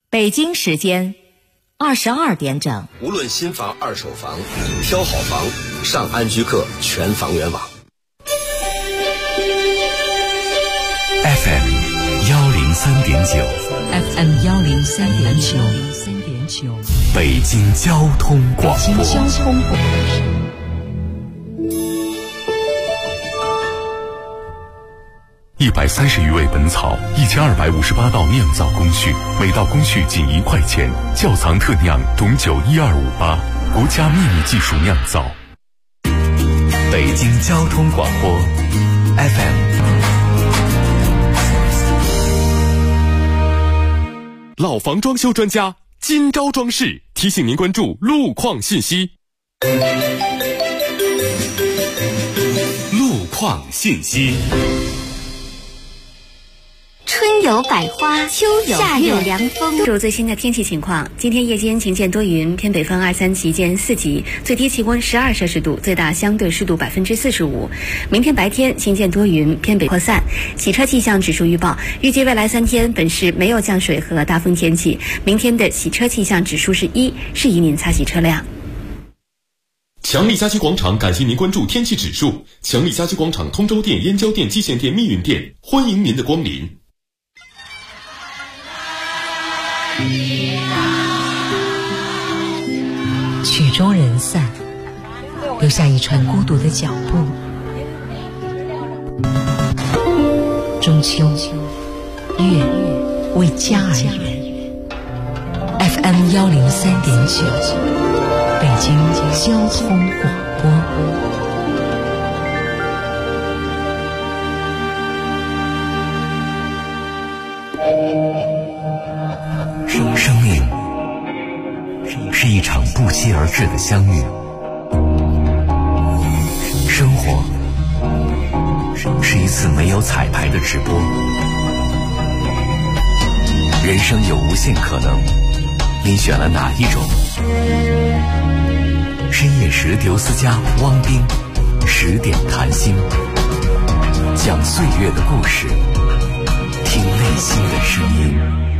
北京时间22点整。 无论新房二手房，挑好房上安居客全房源网。 FM 103.9 FM 103.9 北京交通广播。130余味本草，1258道酿造工序，每道工序仅1块钱。窖藏特酿董酒12588，国家秘密技术酿造。北京交通广播 FM。老房装修专家金招装饰提醒您关注路况信息。路况信息。 春有百花，秋有夏有凉风。 入最新的天气情况，今天夜间晴间多云，偏北风2、3级见4级，最低气温12摄氏度，最大相对湿度45%。明天白天晴间多云，偏北扩散。洗车气象指数预报，预计未来3天本市没有降水和大风天气。明天的洗车气象指数是1，适宜您擦洗车辆。 强力家居广场感谢您关注天气指数。强力家居广场通州店、燕郊店、蓟县店、密云店，欢迎您的光临。 曲终人散，留下一串孤独的脚步。中秋，月为家而圆。FM 103.9，北京交通广播。 生命是一场不期而至的相遇，生活是一次没有彩排的直播，人生有无限可能，您选了哪一种？深夜时，刘思佳、汪斌10点谈心，讲岁月的故事，听内心的声音。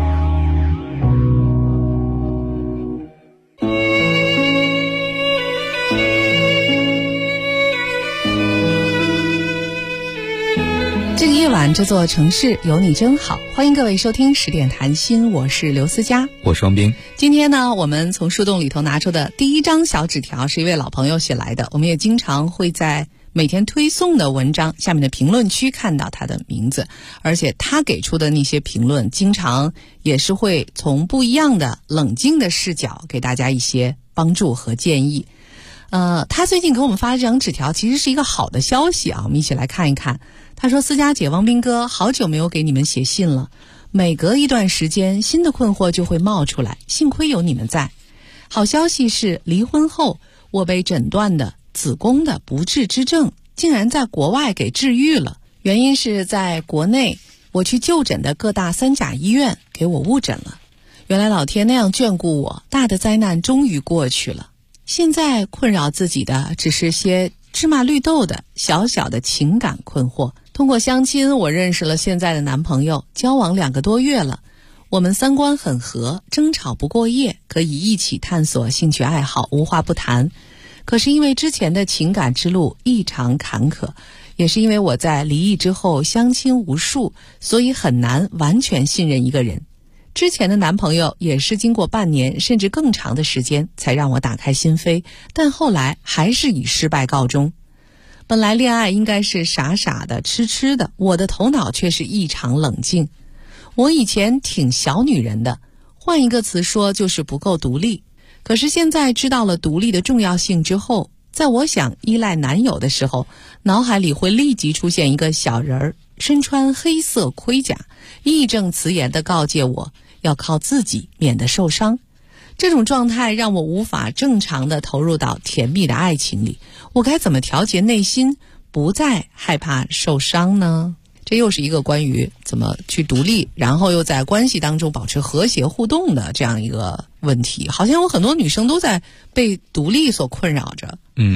这个夜晚，这座城市有你真好。欢迎各位收听10点谈心，我是刘思佳， 我是王斌。 今天呢，我们从树洞里头拿出的第一张小纸条是一位老朋友写来的，我们也经常会在每天推送的文章下面的评论区看到他的名字，而且他给出的那些评论经常也是会从不一样的冷静的视角给大家一些帮助和建议。他最近给我们发了这张纸条，其实是一个好的消息啊，我们一起来看一看。他说：思佳姐、王斌哥，好久没有给你们写信了，每隔一段时间新的困惑就会冒出来，幸亏有你们在。好消息是，离婚后我被诊断的子宫的不治之症竟然在国外给治愈了，原因是在国内我去就诊的各大3甲医院给我误诊了。原来老天那样眷顾我，大的灾难终于过去了。现在困扰自己的只是些芝麻绿豆的小小的情感困惑。通过相亲，我认识了现在的男朋友，交往2个多月了。我们3观很合，争吵不过夜，可以一起探索兴趣爱好，无话不谈。可是因为之前的情感之路异常坎坷，也是因为我在离异之后相亲无数，所以很难完全信任一个人。之前的男朋友也是经过半年甚至更长的时间才让我打开心扉，但后来还是以失败告终。本来恋爱应该是傻傻的痴痴的，我的头脑却是异常冷静。我以前挺小女人的，换一个词说就是不够独立。可是现在知道了独立的重要性之后，在我想依赖男友的时候，脑海里会立即出现一个小人儿，身穿黑色盔甲，义正辞严地告诫我要靠自己，免得受伤。这种状态让我无法正常地投入到甜蜜的爱情里，我该怎么调节内心，不再害怕受伤呢？这又是一个关于怎么去独立，然后又在关系当中保持和谐互动的这样一个问题。好像有很多女生都在被独立所困扰着。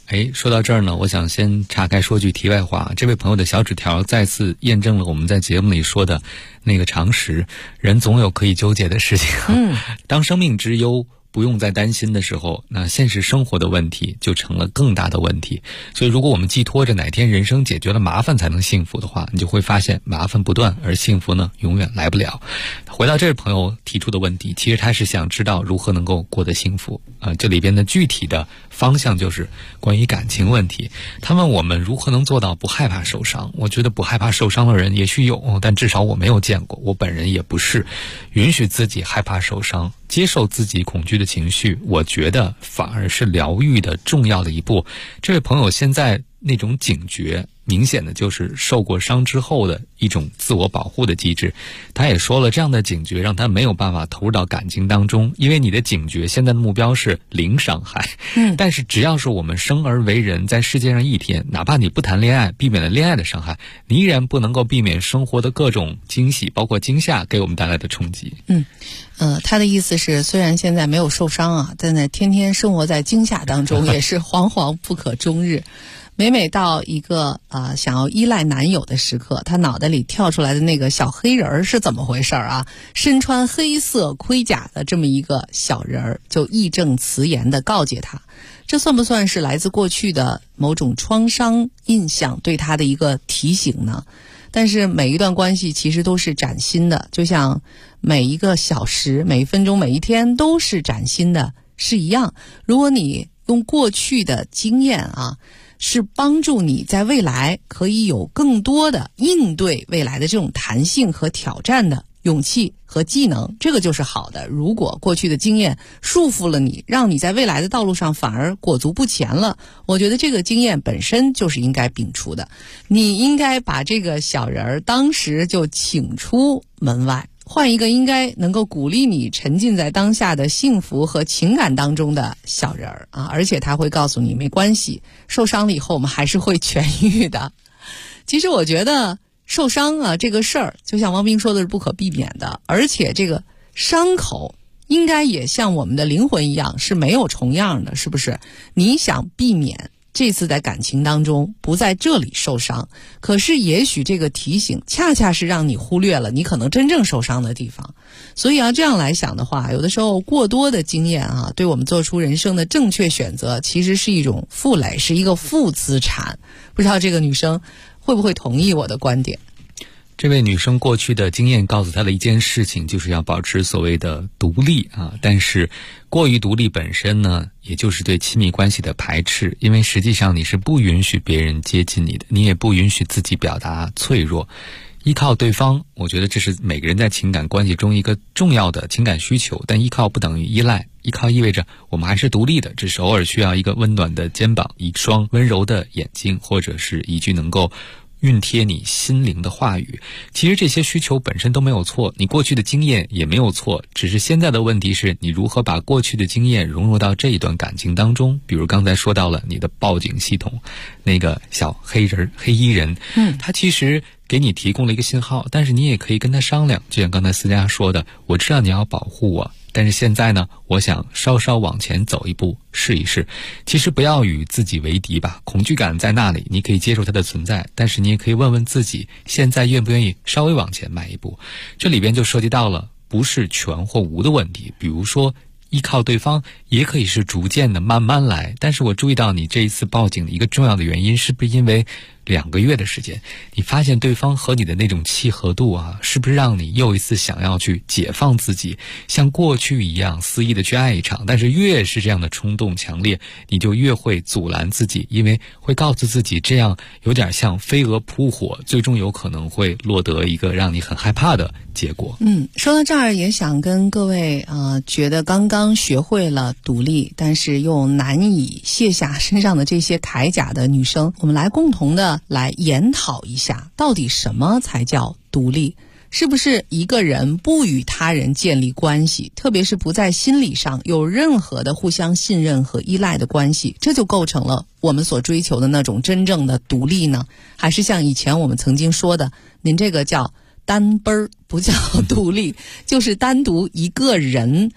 说到这儿呢，我想先岔开说句题外话。这位朋友的小纸条再次验证了我们在节目里说的那个常识，人总有可以纠结的事情。当生命之忧不用再担心的时候，那现实生活的问题就成了更大的问题。所以如果我们寄托着哪天人生解决了麻烦才能幸福的话，你就会发现麻烦不断，而幸福呢永远来不了。回到这位朋友提出的问题，其实他是想知道如何能够过得幸福这里边的具体的方向就是关于感情问题。他问我们如何能做到不害怕受伤。我觉得不害怕受伤的人也许有，但至少我没有见过，我本人也不是。允许自己害怕受伤，接受自己恐惧的情绪，我觉得反而是疗愈的重要的一步。这位朋友现在那种警觉，明显的就是受过伤之后的一种自我保护的机制。他也说了，这样的警觉让他没有办法投入到感情当中，因为你的警觉现在的目标是零伤害。但是只要是我们生而为人，在世界上一天，哪怕你不谈恋爱，避免了恋爱的伤害，你依然不能够避免生活的各种惊喜，包括惊吓给我们带来的冲击。 他的意思是，虽然现在没有受伤啊，但是天天生活在惊吓当中，也是惶惶不可终日。每到一个想要依赖男友的时刻，他脑袋里跳出来的那个小黑人是怎么回事啊？身穿黑色盔甲的这么一个小人就义正辞严地告诫他，这算不算是来自过去的某种创伤印象对他的一个提醒呢？但是每一段关系其实都是崭新的，就像每一个小时、每一分钟、每一天都是崭新的是一样。如果你用过去的经验是帮助你在未来可以有更多的应对未来的这种弹性和挑战的勇气和技能，这个就是好的。如果过去的经验束缚了你，让你在未来的道路上反而裹足不前了，我觉得这个经验本身就是应该摒除的。你应该把这个小人当时就请出门外，换一个应该能够鼓励你沉浸在当下的幸福和情感当中的小人而且他会告诉你没关系，受伤了以后我们还是会痊愈的。其实我觉得受伤这个事儿，就像王斌说的是不可避免的，而且这个伤口应该也像我们的灵魂一样是没有重样的，是不是？你想避免这次在感情当中不在这里受伤，可是也许这个提醒恰恰是让你忽略了你可能真正受伤的地方。所以这样来想的话，有的时候过多的经验对我们做出人生的正确选择其实是一种负累，是一个负资产。不知道这个女生会不会同意我的观点？ 这位女生过去的经验告诉她的一件事情，就是要保持所谓的独立但是过于独立本身呢，也就是对亲密关系的排斥，因为实际上你是不允许别人接近你的，你也不允许自己表达脆弱。依靠对方，我觉得这是每个人在情感关系中一个重要的情感需求，但依靠不等于依赖，依靠意味着我们还是独立的，只是偶尔需要一个温暖的肩膀，一双温柔的眼睛，或者是一句能够熨贴你心灵的话语。其实这些需求本身都没有错，你过去的经验也没有错，只是现在的问题是你如何把过去的经验融入到这一段感情当中。比如刚才说到了你的报警系统，那个小黑衣人他其实给你提供了一个信号，但是你也可以跟他商量，就像刚才思佳说的，我知道你要保护我，但是现在呢，我想稍稍往前走一步试一试。其实不要与自己为敌吧，恐惧感在那里，你可以接受它的存在，但是你也可以问问自己，现在愿不愿意稍微往前迈一步。这里边就涉及到了不是全或无的问题，比如说依靠对方也可以是逐渐的慢慢来。但是我注意到你这一次报警的一个重要的原因，是不是因为2个月的时间，你发现对方和你的那种契合度是不是让你又一次想要去解放自己，像过去一样肆意的去爱一场？但是越是这样的冲动强烈，你就越会阻拦自己，因为会告诉自己这样有点像飞蛾扑火，最终有可能会落得一个让你很害怕的结果。 说到这儿也想跟各位觉得刚刚学会了独立，但是又难以卸下身上的这些铠甲的女生，我们来共同的来研讨一下，到底什么才叫独立？是不是一个人不与他人建立关系，特别是不在心理上有任何的互相信任和依赖的关系，这就构成了我们所追求的那种真正的独立呢？还是像以前我们曾经说的，您这个叫单奔儿，不叫独立，就是单独一个人。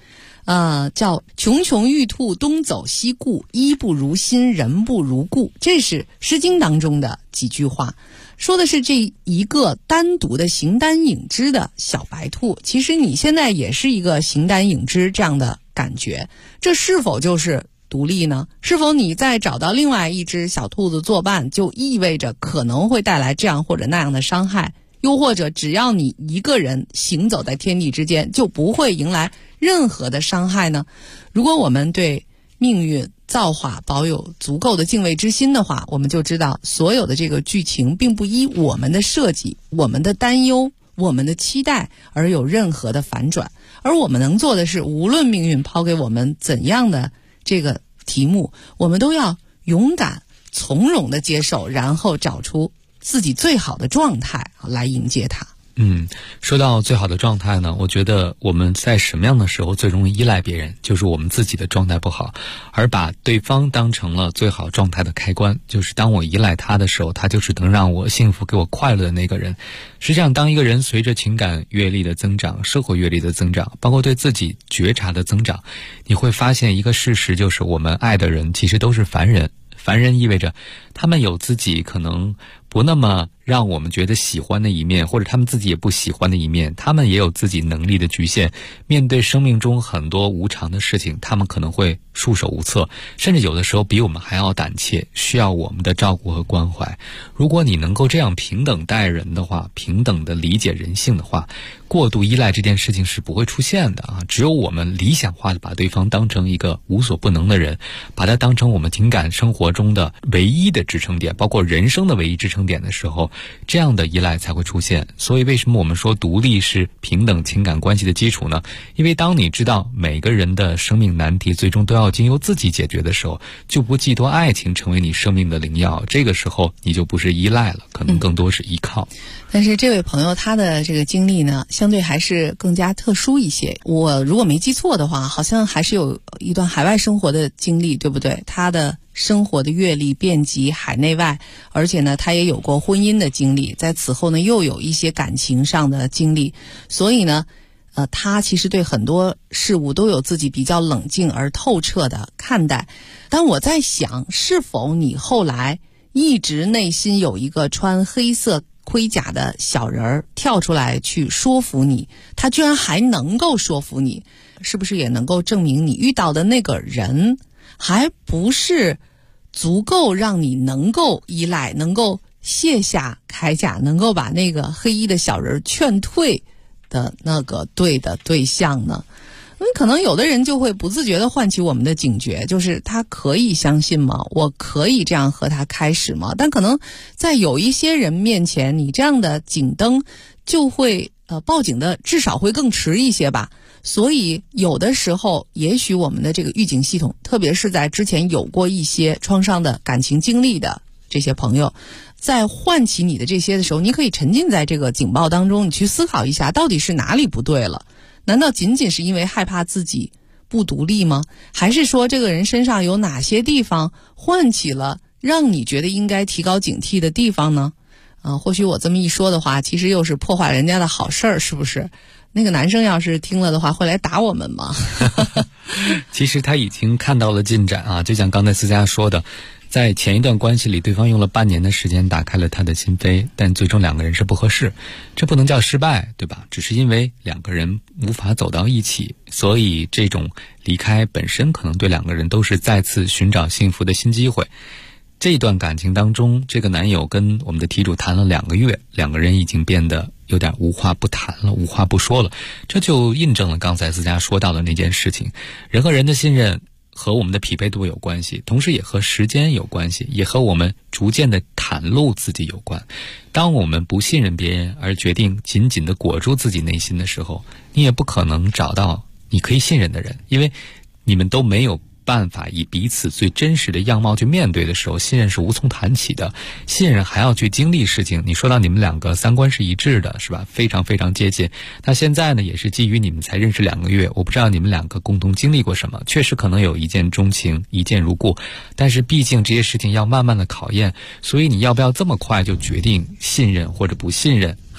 叫穷穷玉兔东走西顾，衣不如新，人不如故。这是诗经当中的几句话，说的是这一个单独的形单影只的小白兔。其实你现在也是一个形单影只这样的感觉，这是否就是独立呢？是否你再找到另外一只小兔子作伴，就意味着可能会带来这样或者那样的伤害？又或者只要你一个人行走在天地之间，就不会迎来任何的伤害呢？如果我们对命运造化保有足够的敬畏之心的话，我们就知道所有的这个剧情并不依我们的设计、我们的担忧、我们的期待而有任何的反转。而我们能做的是，无论命运抛给我们怎样的这个题目，我们都要勇敢从容的接受，然后找出自己最好的状态来迎接它。 说到最好的状态呢，我觉得我们在什么样的时候最容易依赖别人，就是我们自己的状态不好，而把对方当成了最好状态的开关。就是当我依赖他的时候，他就是能让我幸福给我快乐的那个人。实际上当一个人随着情感阅历的增长，社会阅历的增长，包括对自己觉察的增长，你会发现一个事实，就是我们爱的人其实都是凡人。凡人意味着他们有自己可能不那么让我们觉得喜欢的一面，或者他们自己也不喜欢的一面，他们也有自己能力的局限。面对生命中很多无常的事情，他们可能会束手无策，甚至有的时候比我们还要胆怯，需要我们的照顾和关怀。如果你能够这样平等待人的话，平等的理解人性的话，过度依赖这件事情是不会出现的啊！只有我们理想化的把对方当成一个无所不能的人，把他当成我们情感生活中的唯一的支撑点，包括人生的唯一支撑点的时候，这样的依赖才会出现。所以为什么我们说独立是平等情感关系的基础呢？因为当你知道每个人的生命难题最终都要经由自己解决的时候，就不寄托爱情成为你生命的灵药，这个时候你就不是依赖了，可能更多是依靠。 但是这位朋友他的这个经历呢，相对还是更加特殊一些。我如果没记错的话，好像还是有一段海外生活的经历，对不对？他的生活的阅历遍及海内外，而且呢他也有过婚姻的经历，在此后呢又有一些感情上的经历，所以呢他其实对很多事物都有自己比较冷静而透彻的看待。但我在想，是否你后来一直内心有一个穿黑色盔甲的小人儿跳出来去说服你，他居然还能够说服你，是不是也能够证明你遇到的那个人还不是足够让你能够依赖，能够卸下铠甲，能够把那个黑衣的小人劝退的那个对的对象呢？可能有的人就会不自觉地唤起我们的警觉，就是他可以相信吗？我可以这样和他开始吗？但可能在有一些人面前，你这样的警灯就会报警的至少会更迟一些吧。所以有的时候也许我们的这个预警系统，特别是在之前有过一些创伤的感情经历的这些朋友，在唤起你的这些的时候，你可以沉浸在这个警报当中，你去思考一下到底是哪里不对了。难道仅仅是因为害怕自己不独立吗？还是说这个人身上有哪些地方唤起了让你觉得应该提高警惕的地方呢？或许我这么一说的话，其实又是破坏人家的好事儿，是不是？那个男生要是听了的话，会来打我们吗？ 其实他已经看到了进展啊，就像刚才思佳说的，在前一段关系里，对方用了半年的时间打开了他的心扉，但最终两个人是不合适，这不能叫失败，对吧？只是因为两个人无法走到一起，所以这种离开本身可能对两个人都是再次寻找幸福的新机会。这一段感情当中，这个男友跟我们的题主谈了2个月，两个人已经变得有点无话不谈了，无话不说了。这就印证了刚才思佳说到的那件事情，人和人的信任和我们的匹配度有关系，同时也和时间有关系，也和我们逐渐的袒露自己有关。当我们不信任别人而决定紧紧地裹住自己内心的时候，你也不可能找到你可以信任的人，因为你们都没有办法以彼此最真实的样貌去面对的时候，信任是无从谈起的。信任还要去经历事情。你说到你们两个三观是一致的，是吧？非常非常接近。那现在呢，也是基于你们才认识2个月，我不知道你们两个共同经历过什么，确实可能有一见钟情，一见如故，但是毕竟这些事情要慢慢的考验，所以你要不要这么快就决定信任或者不信任，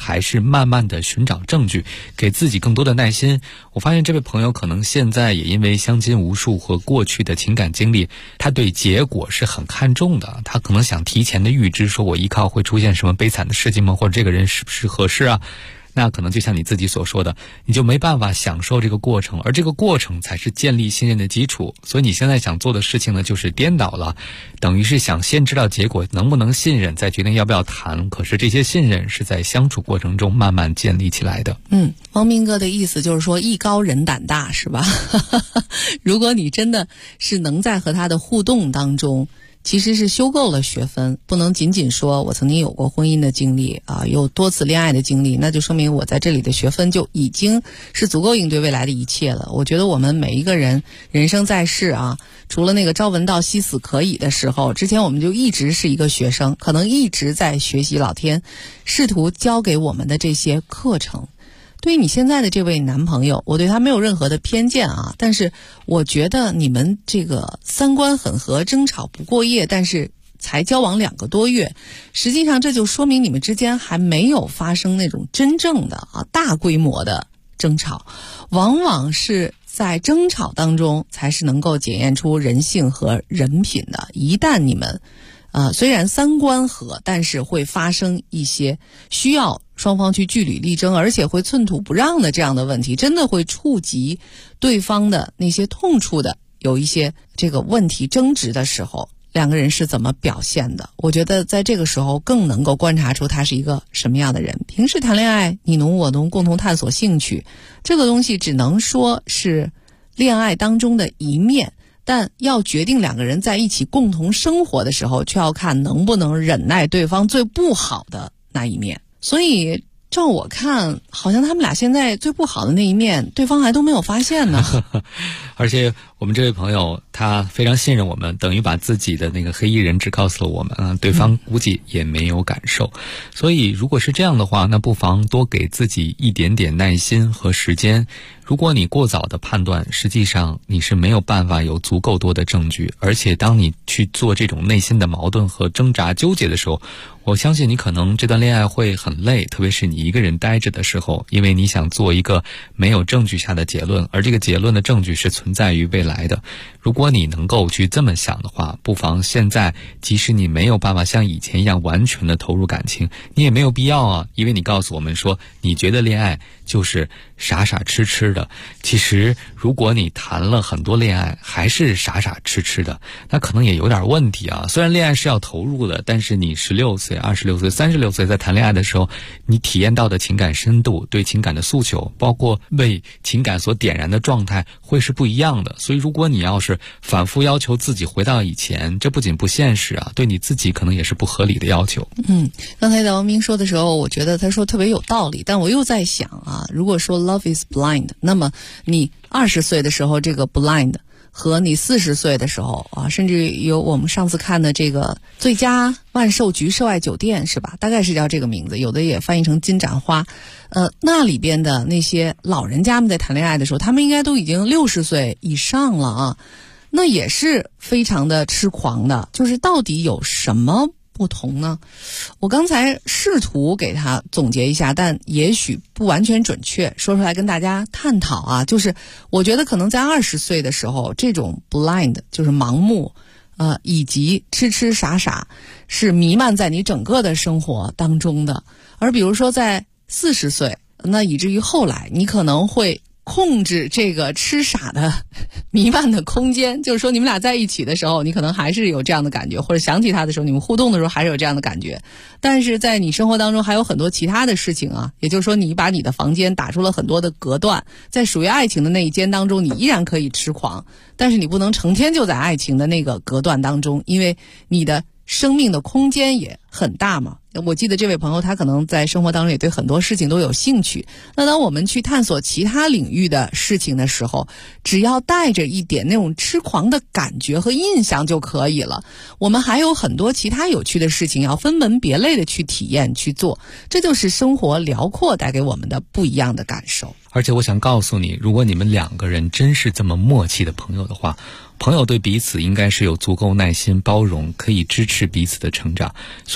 还是慢慢的寻找证据，给自己更多的耐心？我发现这位朋友可能现在也因为相亲无数和过去的情感经历，他对结果是很看重的，他可能想提前的预知，说我依靠会出现什么悲惨的事情吗？或者这个人是不是合适啊？那可能就像你自己所说的，你就没办法享受这个过程，而这个过程才是建立信任的基础。所以你现在想做的事情呢，就是颠倒了，等于是想先知道结果能不能信任，再决定要不要谈。可是这些信任是在相处过程中慢慢建立起来的。 汪明哥的意思就是说艺高人胆大，是吧？如果你真的是能在和他的互动当中其实是修够了学分，不能仅仅说我曾经有过婚姻的经历啊，有多次恋爱的经历，那就说明我在这里的学分就已经是足够应对未来的一切了。我觉得我们每一个人人生在世啊，除了那个朝闻道夕死可以的时候，之前我们就一直是一个学生，可能一直在学习老天试图教给我们的这些课程。对于你现在的这位男朋友，我对他没有任何的偏见啊，但是我觉得你们这个三观很合，争吵不过夜，但是才交往2个多月，实际上这就说明你们之间还没有发生那种真正的大规模的争吵，往往是在争吵当中才是能够检验出人性和人品的。一旦你们虽然三观合，但是会发生一些需要双方去据理力争，而且会寸土不让的这样的问题，真的会触及对方的那些痛处的，有一些这个问题争执的时候，两个人是怎么表现的。我觉得在这个时候更能够观察出他是一个什么样的人。平时谈恋爱你侬我侬，共同探索兴趣，这个东西只能说是恋爱当中的一面，但要决定两个人在一起共同生活的时候，却要看能不能忍耐对方最不好的那一面。所以照我看，好像他们俩现在最不好的那一面，对方还都没有发现呢。 而且我们这位朋友他非常信任我们，等于把自己的那个黑衣人只告诉了我们啊，对方估计也没有感受。所以如果是这样的话，那不妨多给自己一点点耐心和时间。如果你过早的判断，实际上你是没有办法有足够多的证据，而且当你去做这种内心的矛盾和挣扎纠结的时候，我相信你可能这段恋爱会很累，特别是你一个人待着的时候，因为你想做一个没有证据下的结论，而这个结论的证据是存在于未来的。如果你能够去这么想的话，不妨现在即使你没有办法像以前一样完全的投入感情，你也没有必要啊，因为你告诉我们说你觉得恋爱就是傻傻痴痴的。其实如果你谈了很多恋爱还是傻傻痴痴的，那可能也有点问题啊。虽然恋爱是要投入的，但是你16岁、26岁、36岁在谈恋爱的时候，你体验到的情感深度、对情感的诉求，包括为情感所点燃的状态会是不一样的。所以如果你要是反复要求自己回到以前，这不仅不现实啊，对你自己可能也是不合理的要求。 刚才在王明说的时候，我觉得他说特别有道理，但我又在想啊，如果说 love is blind， 那么你20岁的时候这个 blind和你40岁的时候啊，甚至有我们上次看的这个最佳万寿菊涉外酒店是吧，大概是叫这个名字，有的也翻译成金盏花。那里边的那些老人家们在谈恋爱的时候，他们应该都已经60岁以上了啊，那也是非常的痴狂的。就是到底有什么不同呢？我刚才试图给他总结一下，但也许不完全准确，说出来跟大家探讨啊。就是我觉得可能在20岁的时候，这种 blind 就是盲目以及痴痴傻傻是弥漫在你整个的生活当中的。而比如说在40岁，那以至于后来你可能会控制这个痴傻的弥漫的空间，就是说你们俩在一起的时候，你可能还是有这样的感觉，或者想起他的时候，你们互动的时候还是有这样的感觉。但是在你生活当中还有很多其他的事情啊，也就是说你把你的房间打出了很多的隔断，在属于爱情的那一间当中，你依然可以痴狂，但是你不能成天就在爱情的那个隔断当中，因为你的生命的空间也很大嘛。我记得这位朋友他可能在生活当中也对很多事情都有兴趣，那当我们去探索其他领域的事情的时候，只要带着一点那种痴狂的感觉和印象就可以了。我们还有很多其他有趣的事情要分门别类的去体验去做，这就是生活辽阔带给我们的不一样的感受。 而且我想告诉你，如果你们2个人真是这么默契的朋友的话，朋友对彼此应该是有足够耐心包容，可以支持彼此的成长。所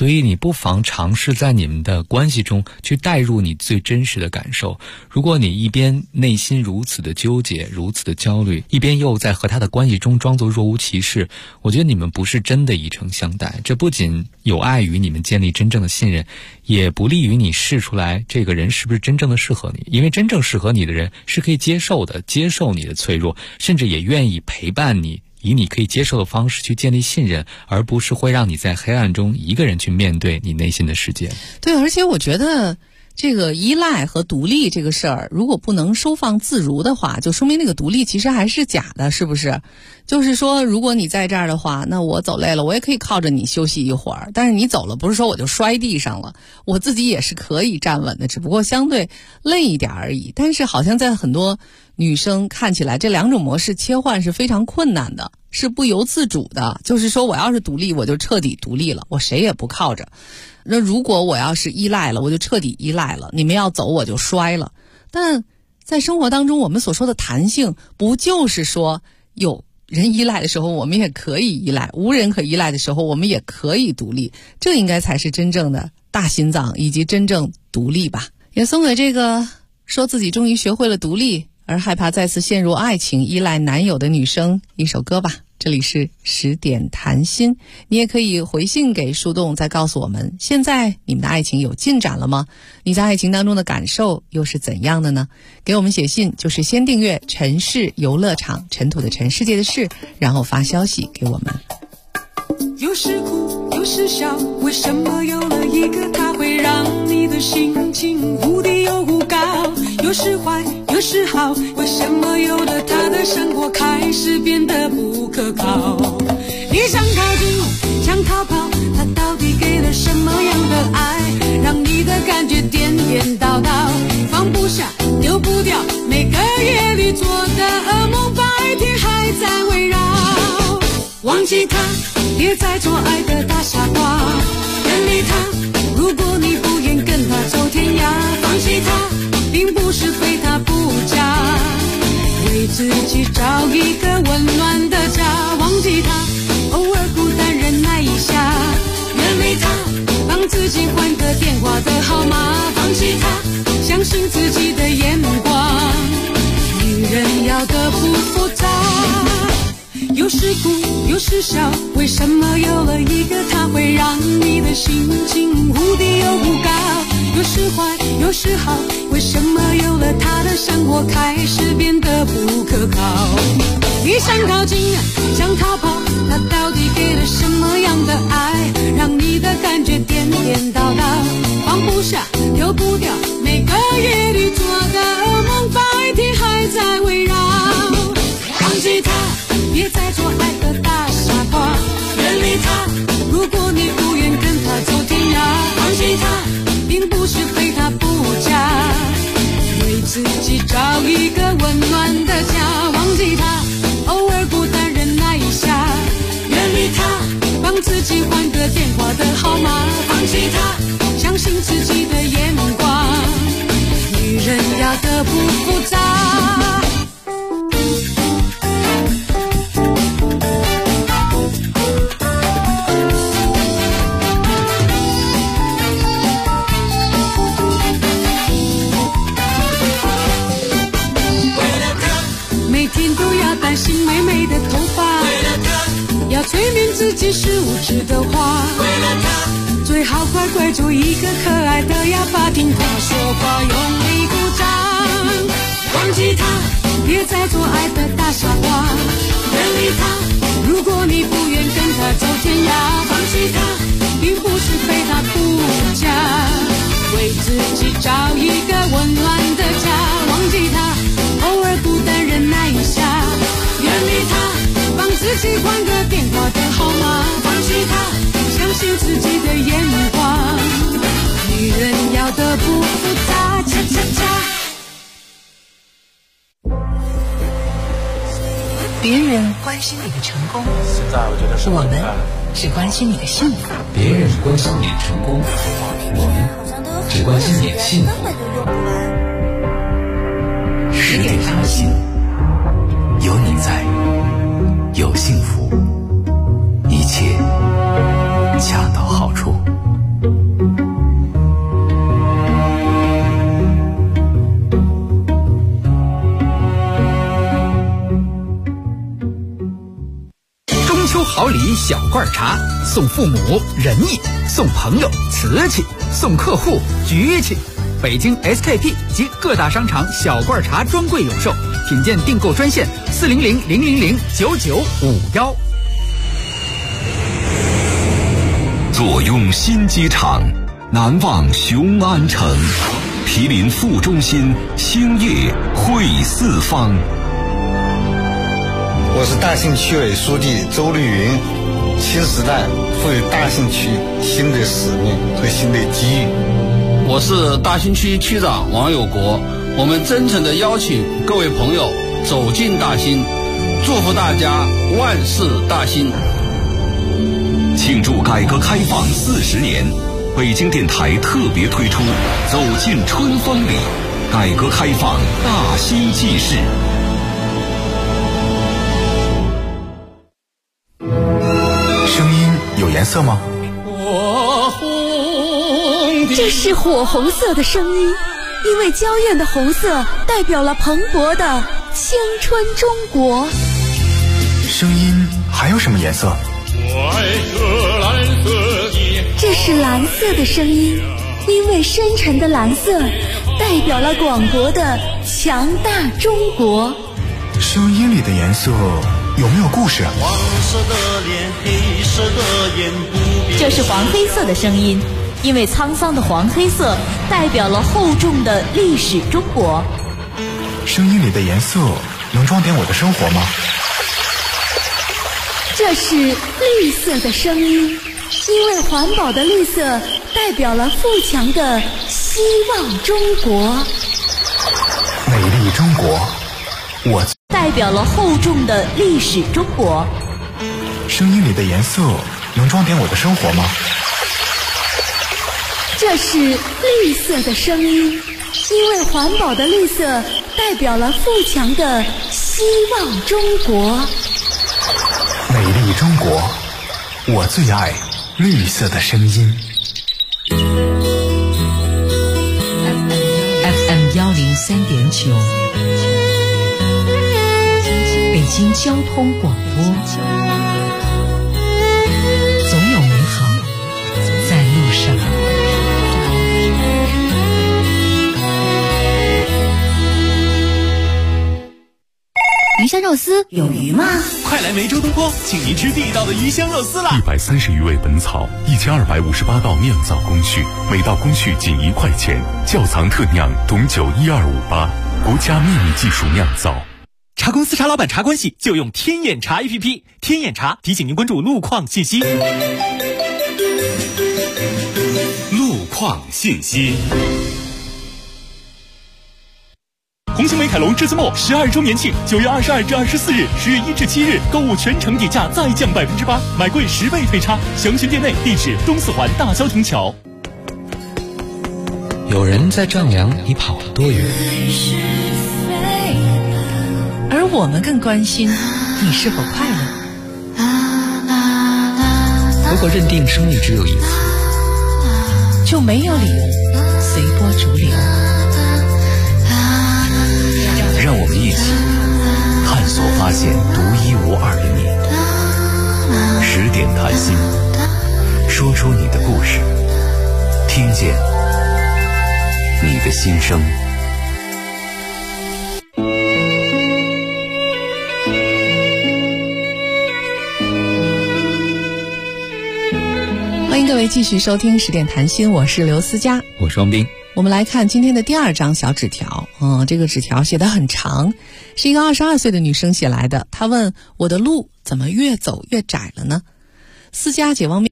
所以你不妨尝试在你们的关系中去带入你最真实的感受。如果你一边内心如此的纠结，如此的焦虑，一边又在和他的关系中装作若无其事，我觉得你们不是真的以诚相待。这不仅有碍于你们建立真正的信任，也不利于你试出来这个人是不是真正的适合你。因为真正适合你的人是可以接受的，接受你的脆弱，甚至也愿意陪伴你，以你可以接受的方式去建立信任，而不是会让你在黑暗中一个人去面对你内心的世界。 对，而且我觉得这个依赖和独立这个事儿，如果不能收放自如的话，就说明那个独立其实还是假的，是不是？就是说，如果你在这儿的话，那我走累了，我也可以靠着你休息一会儿。但是你走了，不是说我就摔地上了，我自己也是可以站稳的，只不过相对累一点而已。但是好像在很多女生看起来，这两种模式切换是非常困难的，是不由自主的。就是说，我要是独立，我就彻底独立了，我谁也不靠着。那如果我要是依赖了，我就彻底依赖了，你们要走我就摔了。但在生活当中，我们所说的弹性，不就是说有人依赖的时候我们也可以依赖，无人可依赖的时候我们也可以独立，这应该才是真正的大心脏以及真正独立吧。也送给这个说自己终于学会了独立而害怕再次陷入爱情依赖男友的女生一首歌吧。这里是10点谈心，你也可以回信给树洞，再告诉我们现在你们的爱情有进展了吗？你在爱情当中的感受又是怎样的呢？给我们写信就是先订阅城市游乐场，尘土的尘，世界的事，然后发消息给我们。 有时哭有时笑，为什么有了一个他会让你的心情忽低又忽高？有时坏有时好，为什么有了他的生活开始变得不可靠？你想靠近想逃跑，他到底给了什么样的爱，让你的感觉颠颠倒倒，放不下丢不掉，每个夜里做的噩梦白天还在围绕。忘记他，别再做爱的大傻瓜，远离他，如果你不愿跟他走天涯，放弃他并不是非他不嫁，为自己找一个温暖的家。忘记他，偶尔孤单忍耐一下，远离他，帮自己换个电话的号码，放弃他，相信自己的眼光，女人要的不复杂。有时哭有时笑，为什么有了一个他会让你的心情忽低又忽高？有时坏有时好，为什么有了他的生活开始变得不可靠？你想靠近想逃跑，他到底给了什么样的爱，让你的感觉颠颠倒倒，放不下丢不掉，每个夜里做的噩梦白天还在围绕。忘记他，别再做爱的大傻瓜，远离他，如果你不愿跟他走天涯，放弃他并不是非他不嫁，为自己找一个温暖的家。忘记他，偶尔孤单忍耐一下，远离他，帮自己换个电话的号码，放弃他，相信自己的眼光，女人要的不复杂。担心美美的头发，要催眠自己是无知的话，最好乖乖做一个可爱的哑巴，听他说话用力鼓掌。忘记他，别再做爱的大傻瓜，远离他，如果你不愿跟他走天涯，放弃他并不是非他不嫁，为自己找一个温暖的家。忘记他，偶尔孤单忍耐一下，远离他，帮自己换个电话的号码，放弃他，相信自己的眼光，女人要的不复杂，恰恰恰。 别人关心你的成功，我们只关心你的幸福。 别人关心你的成功，我们只关心你的幸福。 10点谈心，有你在，有幸福，一切恰到好处。 小罐茶，送父母仁义，送朋友瓷器，送客户局气。北京 SKP 及各大商场小罐茶专柜有售，品鉴订购专线400-000-9951。 坐拥新机场，难忘雄安城，毗邻副中心，星夜会四方。 我是大兴区委书记周绿云。新时代赋予大兴区新的使命和新的机遇。 我是大兴区区长王有国，我们真诚地邀请各位朋友走进大兴，祝福大家万事大兴。 庆祝改革开放40年，北京电台特别推出《走进春风里》，改革开放大兴记事。 声音有颜色吗？ 这是火红色的声音，因为娇艳的红色代表了蓬勃的青春中国。 声音还有什么颜色？ 这是蓝色的声音，因为深沉的蓝色代表了广博的强大中国。 声音里的颜色有没有故事？ 黄色的脸，黑色的眼，不变。 这是黄黑色的声音，因为沧桑的黄黑色代表了厚重的历史中国。 声音里的颜色能装点我的生活吗？ 这是绿色的声音，因为环保的绿色代表了富强的希望中国。 美丽中国，我代表了厚重的历史中国。 声音里的颜色能装点我的生活吗？ 这是绿色的声音，因为环保的绿色代表了富强的希望中国。 美丽中国，我最爱绿色的声音。 FM 103.9，北京交通广播，总有美好在路上。 鱼香肉丝有鱼吗？ 快来梅州东坡，请您吃地道的鱼香肉丝啦 ！130余味本草，1258道酿造工序，每道工序仅1块钱。窖藏特酿董酒12588，国家秘密技术酿造。 茶公司茶老板茶关系就用天眼茶 APP， 天眼茶提醒您关注路况信息。 路况信息。 红星美凯龙至尊墨12周年庆，9月22至24日，10月1至7日，购物全程底价再降8%，买贵10倍退差。详询店内，地址东四环大消亭桥。 有人在丈量你跑了多远， 而我们更关心你是否快乐。 如果认定生命只有一次， 就没有理由随波逐流。 让我们一起探索发现独一无二的你。10点谈心，说出你的故事，听见你的心声。 欢迎各位继续收听10点谈心，我是刘思佳， 我是王斌。 我们来看今天的第2张小纸条。这个纸条写得很长，是一个22岁的女生写来的。她问我的路怎么越走越窄了呢？思佳姐王斌。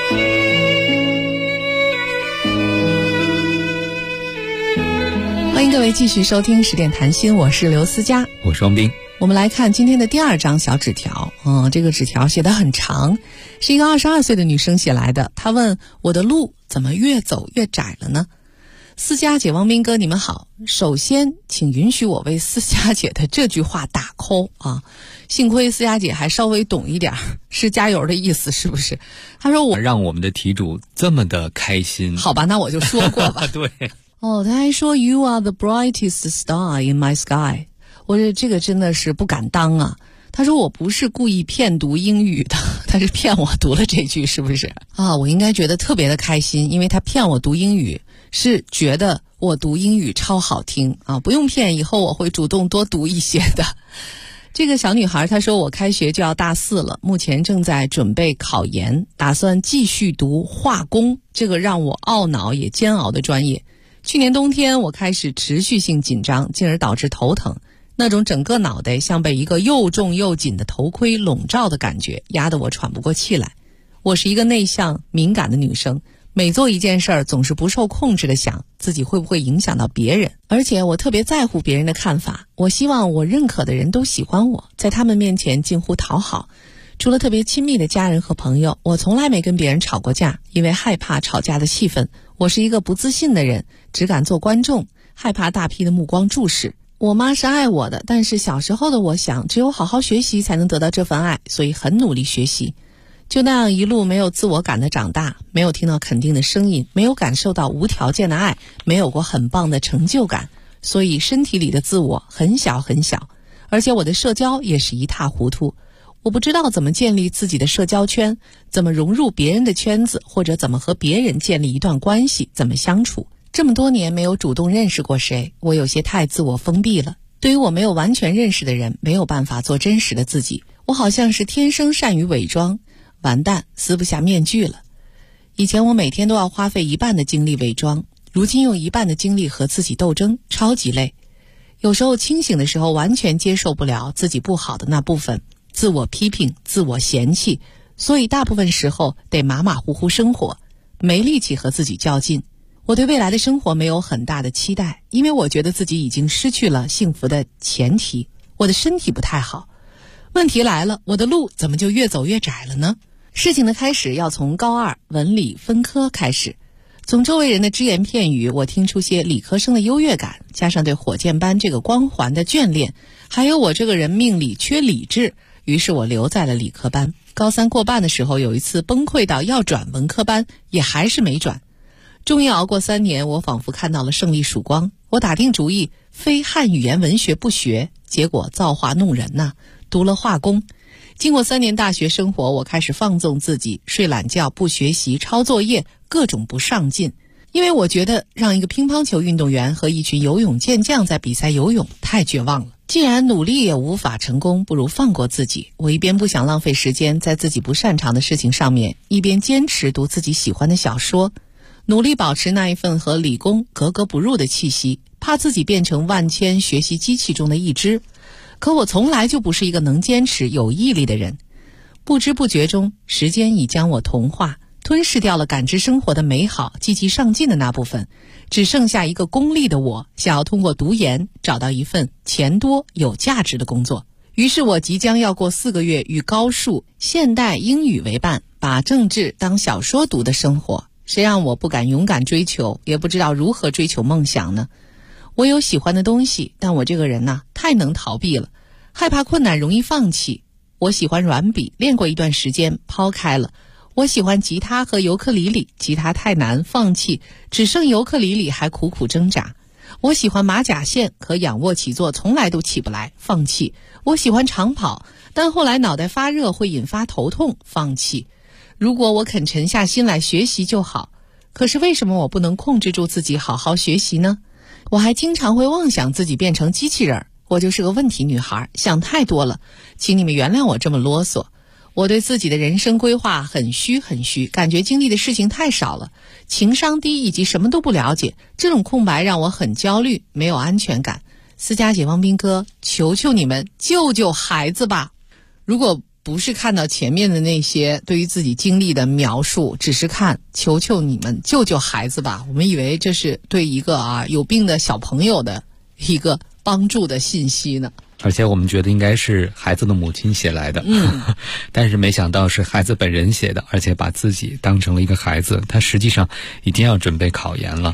欢迎各位继续收听10点谈心，我是刘思佳， 我是王斌。 我们来看今天的第2张小纸条。这个纸条写得很长，是一个22岁的女生写来的。她问我的路怎么越走越窄了呢？思佳姐、王斌哥，你们好。首先，请允许我为思佳姐的这句话打 call 啊！幸亏思佳姐还稍微懂一点，是加油的意思，是不是？她说我让我们的题主这么的开心。 好吧，那我就说过吧。 对。 他还说 You are the brightest star in my sky。我觉得这个真的是不敢当啊。他说我不是故意骗读英语的， 他是骗我读了这句，是不是啊？我应该觉得特别的开心，因为他骗我读英语，是觉得我读英语超好听啊！不用骗，以后我会主动多读一些的。这个小女孩她说，我开学就要大4了，目前正在准备考研，打算继续读化工，这个让我懊恼也煎熬的专业。去年冬天我开始持续性紧张，进而导致头疼，那种整个脑袋像被一个又重又紧的头盔笼罩的感觉，压得我喘不过气来。我是一个内向敏感的女生，每做一件事儿总是不受控制的想自己会不会影响到别人，而且我特别在乎别人的看法，我希望我认可的人都喜欢我，在他们面前近乎讨好。除了特别亲密的家人和朋友，我从来没跟别人吵过架，因为害怕吵架的气氛。我是一个不自信的人，只敢做观众，害怕大批的目光注视。我妈是爱我的，但是小时候的我想，只有好好学习才能得到这份爱，所以很努力学习。就那样一路没有自我感的长大，没有听到肯定的声音，没有感受到无条件的爱，没有过很棒的成就感，所以身体里的自我很小很小，而且我的社交也是一塌糊涂。我不知道怎么建立自己的社交圈，怎么融入别人的圈子，或者怎么和别人建立一段关系，怎么相处。这么多年没有主动认识过谁，我有些太自我封闭了。对于我没有完全认识的人，没有办法做真实的自己。我好像是天生善于伪装，完蛋，撕不下面具了。以前我每天都要花费一半的精力伪装，如今用一半的精力和自己斗争，超级累。有时候清醒的时候完全接受不了自己不好的那部分，自我批评，自我嫌弃，所以大部分时候得马马虎虎生活，没力气和自己较劲。我对未来的生活没有很大的期待，因为我觉得自己已经失去了幸福的前提。我的身体不太好。问题来了，我的路怎么就越走越窄了呢？事情的开始要从高2文理分科开始。从周围人的只言片语，我听出些理科生的优越感，加上对火箭班这个光环的眷恋，还有我这个人命里缺理智，于是我留在了理科班。高3过半的时候，有一次崩溃到要转文科班，也还是没转。终于熬过3年，我仿佛看到了胜利曙光。我打定主意，非汉语言文学不学，结果造化弄人呐，读了化工。经过3年大学生活，我开始放纵自己，睡懒觉，不学习，抄作业，各种不上进。因为我觉得让一个乒乓球运动员和一群游泳健将在比赛游泳太绝望了。既然努力也无法成功，不如放过自己。我一边不想浪费时间在自己不擅长的事情上面，一边坚持读自己喜欢的小说，努力保持那一份和理工格格不入的气息，怕自己变成万千学习机器中的一只。可我从来就不是一个能坚持有毅力的人。不知不觉中，时间已将我同化，吞噬掉了感知生活的美好，积极上进的那部分，只剩下一个功利的我，想要通过读研找到一份钱多有价值的工作。于是我即将要过4个月与高数、现代英语为伴，把政治当小说读的生活。谁让我不敢勇敢追求，也不知道如何追求梦想呢？我有喜欢的东西，但我这个人呐，太能逃避了，害怕困难容易放弃。我喜欢软笔，练过一段时间，抛开了。我喜欢吉他和尤克里里，吉他太难，放弃，只剩尤克里里还苦苦挣扎。我喜欢马甲线，可仰卧起坐从来都起不来，放弃。我喜欢长跑，但后来脑袋发热会引发头痛，放弃。如果我肯沉下心来学习就好，可是为什么我不能控制住自己好好学习呢？我还经常会妄想自己变成机器人，我就是个问题女孩，想太多了，请你们原谅我这么啰嗦。我对自己的人生规划很虚，感觉经历的事情太少了，情商低以及什么都不了解，这种空白让我很焦虑，没有安全感。思佳姐、汪斌哥，求求你们救救孩子吧！如果不是看到前面的那些对于自己经历的描述，只是看求求你们救救孩子吧，我们以为这是对一个有病的小朋友的一个帮助的信息呢。 而且我们觉得应该是孩子的母亲写来的，但是没想到是孩子本人写的，而且把自己当成了一个孩子，他实际上已经要准备考研了。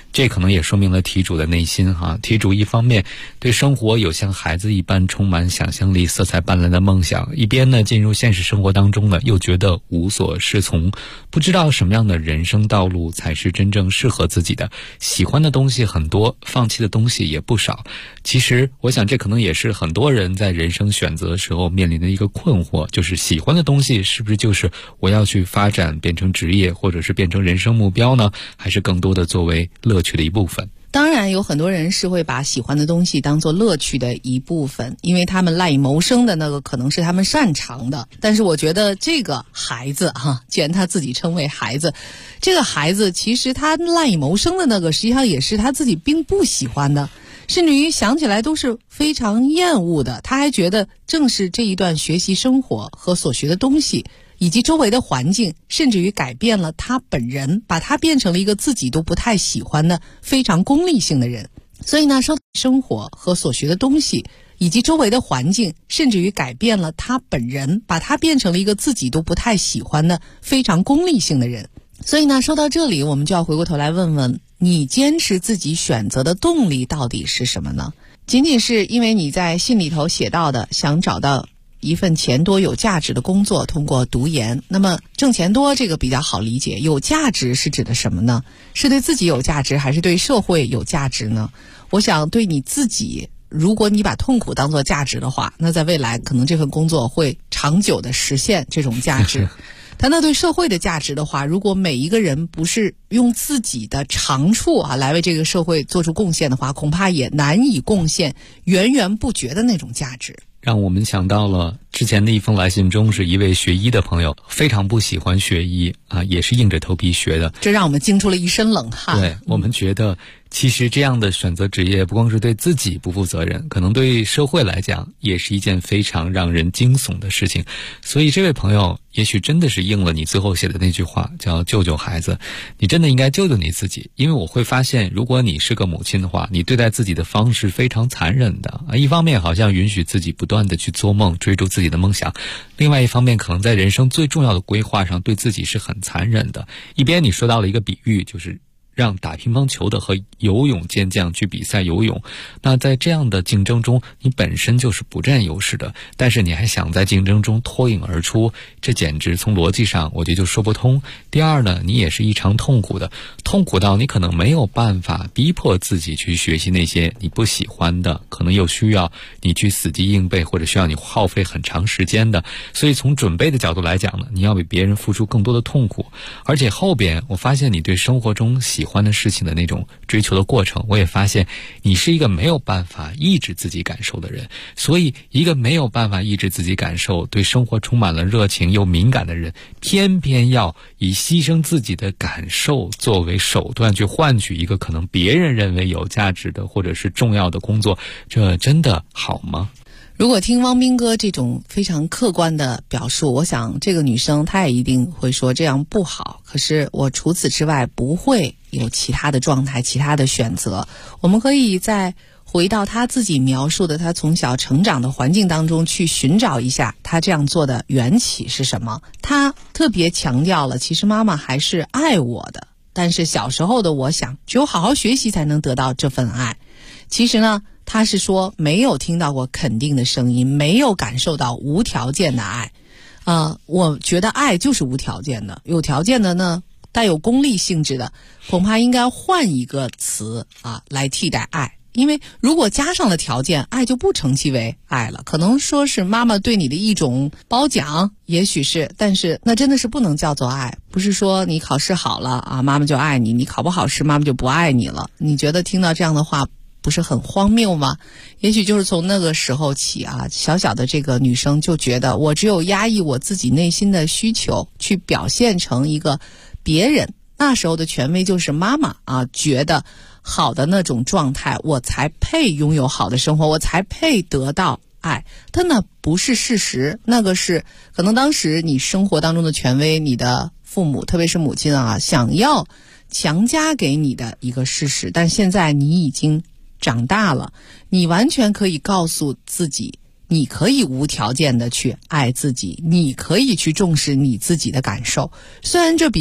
这可能也说明了题主的内心题主一方面对生活有像孩子一般充满想象力、色彩斑斓的梦想，一边呢进入现实生活当中呢又觉得无所适从，不知道什么样的人生道路才是真正适合自己的。喜欢的东西很多，放弃的东西也不少。其实我想这可能也是很多人在人生选择的时候面临的一个困惑，就是喜欢的东西是不是就是我要去发展变成职业，或者是变成人生目标呢？还是更多的作为乐趣的一部分？ 当然有很多人是会把喜欢的东西当作乐趣的一部分，因为他们赖以谋生的那个可能是他们擅长的。但是我觉得这个孩子既然他自己称为孩子，这个孩子其实他赖以谋生的那个实际上也是他自己并不喜欢的，甚至于想起来都是非常厌恶的。他还觉得正是这一段学习生活和所学的东西以及周围的环境，甚至于改变了他本人，把他变成了一个自己都不太喜欢的非常功利性的人。所以呢，生活和所学的东西以及周围的环境，甚至于改变了他本人，把他变成了一个自己都不太喜欢的非常功利性的人。所以呢，说到这里，我们就要回过头来问问，你坚持自己选择的动力到底是什么呢？仅仅是因为你在信里头写到的想找到一份钱多有价值的工作，通过读研。那么挣钱多这个比较好理解，有价值是指的什么呢？是对自己有价值，还是对社会有价值呢？我想对你自己，如果你把痛苦当作价值的话，那在未来可能这份工作会长久的实现这种价值。谈到对社会的价值的话，如果每一个人不是用自己的长处来为这个社会做出贡献的话，恐怕也难以贡献源源不绝的那种价值。 让我们想到了之前的一封来信中，是一位学医的朋友非常不喜欢学医也是硬着头皮学的， 这让我们惊出了一身冷汗。 对，我们觉得其实这样的选择职业不光是对自己不负责任，可能对社会来讲也是一件非常让人惊悚的事情。所以这位朋友也许真的是应了你最后写的那句话，叫救救孩子。你真的应该救救你自己，因为我会发现如果你是个母亲的话，你对待自己的方式非常残忍的一方面好像允许自己不断的去做梦，追逐自己的梦想，另外一方面可能在人生最重要的规划上对自己是很残忍的。一边你说到了一个比喻，就是让打乒乓球的和游泳健将去比赛游泳，那在这样的竞争中你本身就是不占优势的，但是你还想在竞争中脱颖而出，这简直从逻辑上我觉得就说不通。第二呢，你也是异常痛苦的，痛苦到你可能没有办法逼迫自己去学习那些你不喜欢的，可能又需要你去死记硬背，或者需要你耗费很长时间的。所以从准备的角度来讲呢，你要比别人付出更多的痛苦。而且后边我发现你对生活中喜欢的事情的那种追求的过程，我也发现你是一个没有办法抑制自己感受的人。所以一个没有办法抑制自己感受，对生活充满了热情又敏感的人，偏偏要以牺牲自己的感受作为手段去换取一个可能别人认为有价值的或者是重要的工作，这真的好吗？ 如果听汪斌哥这种非常客观的表述，我想这个女生她也一定会说这样不好，可是我除此之外不会有其他的状态，其他的选择。我们可以再回到她自己描述的她从小成长的环境当中去寻找一下她这样做的缘起是什么。她特别强调了其实妈妈还是爱我的，但是小时候的我想只有好好学习才能得到这份爱。其实呢，他是说没有听到过肯定的声音，没有感受到无条件的爱。我觉得爱就是无条件的，有条件的呢，带有功利性质的，恐怕应该换一个词来替代爱。因为如果加上了条件，爱就不成其为爱了。可能说是妈妈对你的一种褒奖，也许是，但是那真的是不能叫做爱。不是说你考试好了妈妈就爱你，你考不好试妈妈就不爱你了。你觉得听到这样的话不是很荒谬吗？也许就是从那个时候起小小的这个女生就觉得我只有压抑我自己内心的需求，去表现成一个别人。那时候的权威就是妈妈觉得好的那种状态，我才配拥有好的生活，我才配得到爱。但那不是事实，那个是可能当时你生活当中的权威，你的父母特别是母亲想要强加给你的一个事实。但现在你已经长大了，你完全可以告诉自己，你可以无条件的去爱自己，你可以去重视你自己的感受。虽然这比